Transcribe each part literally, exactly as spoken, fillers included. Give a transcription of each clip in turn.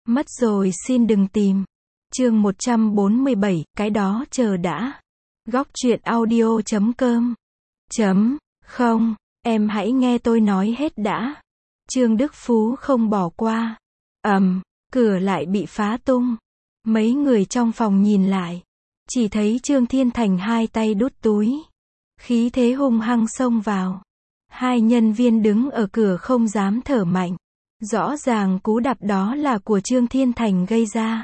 Mất rồi xin đừng tìm. Chương một trăm bốn mươi bảy, cái đó chờ đã. Góc truyện audio chấm com. Chấm, không, em hãy nghe tôi nói hết đã. Trương Đức Phú không bỏ qua. Ầm, cửa lại bị phá tung. Mấy người trong phòng nhìn lại. Chỉ thấy Trương Thiên Thành hai tay đút túi. Khí thế hung hăng xông vào. Hai nhân viên đứng ở cửa không dám thở mạnh. Rõ ràng cú đạp đó là của Trương Thiên Thành gây ra.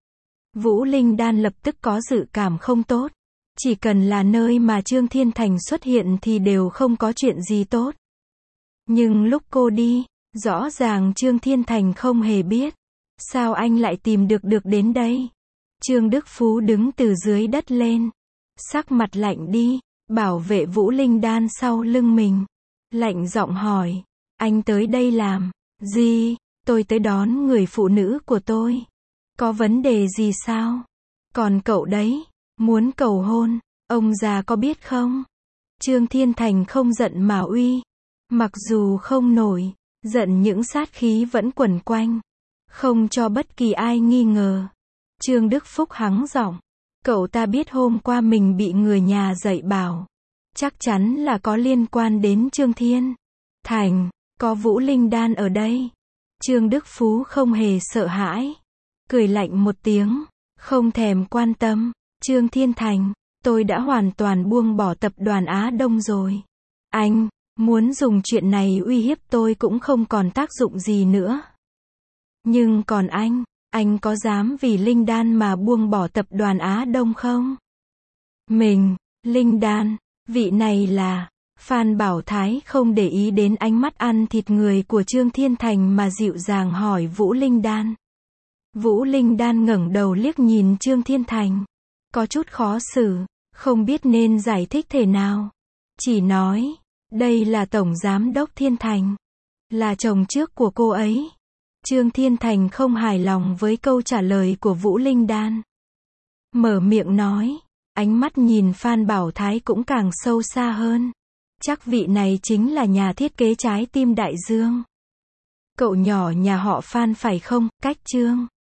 Vũ Linh Đan lập tức có dự cảm không tốt. Chỉ cần là nơi mà Trương Thiên Thành xuất hiện thì đều không có chuyện gì tốt. Nhưng lúc cô đi, rõ ràng Trương Thiên Thành không hề biết. Sao anh lại tìm được được đến đây? Trương Đức Phú đứng từ dưới đất lên. Sắc mặt lạnh đi, bảo vệ Vũ Linh Đan sau lưng mình. Lạnh giọng hỏi, anh tới đây làm gì? Tôi tới đón người phụ nữ của tôi. Có vấn đề gì sao? Còn cậu đấy, muốn cầu hôn, ông già có biết không? Trương Thiên Thành không giận mà uy. Mặc dù không nổi, giận những sát khí vẫn quẩn quanh. Không cho bất kỳ ai nghi ngờ. Trương Đức Phúc hắng giọng. Cậu ta biết hôm qua mình bị người nhà dạy bảo. Chắc chắn là có liên quan đến Trương Thiên Thành. Có Vũ Linh Đan ở đây. Trương Đức Phú không hề sợ hãi. Cười lạnh một tiếng. Không thèm quan tâm. Trương Thiên Thành, tôi đã hoàn toàn buông bỏ tập đoàn Á Đông rồi. Anh, muốn dùng chuyện này uy hiếp tôi cũng không còn tác dụng gì nữa. Nhưng còn anh, anh có dám vì Linh Đan mà buông bỏ tập đoàn Á Đông không? Mình, Linh Đan, vị này là... Phan Bảo Thái không để ý đến ánh mắt ăn thịt người của Trương Thiên Thành mà dịu dàng hỏi Vũ Linh Đan. Vũ Linh Đan ngẩng đầu liếc nhìn Trương Thiên Thành. Có chút khó xử, không biết nên giải thích thế nào. Chỉ nói, đây là Tổng Giám đốc Thiên Thành. Là chồng trước của cô ấy. Trương Thiên Thành không hài lòng với câu trả lời của Vũ Linh Đan. Mở miệng nói, ánh mắt nhìn Phan Bảo Thái cũng càng sâu xa hơn. Chắc vị này chính là nhà thiết kế trái tim đại dương. Cậu nhỏ nhà họ Phan phải không, Cách Trương?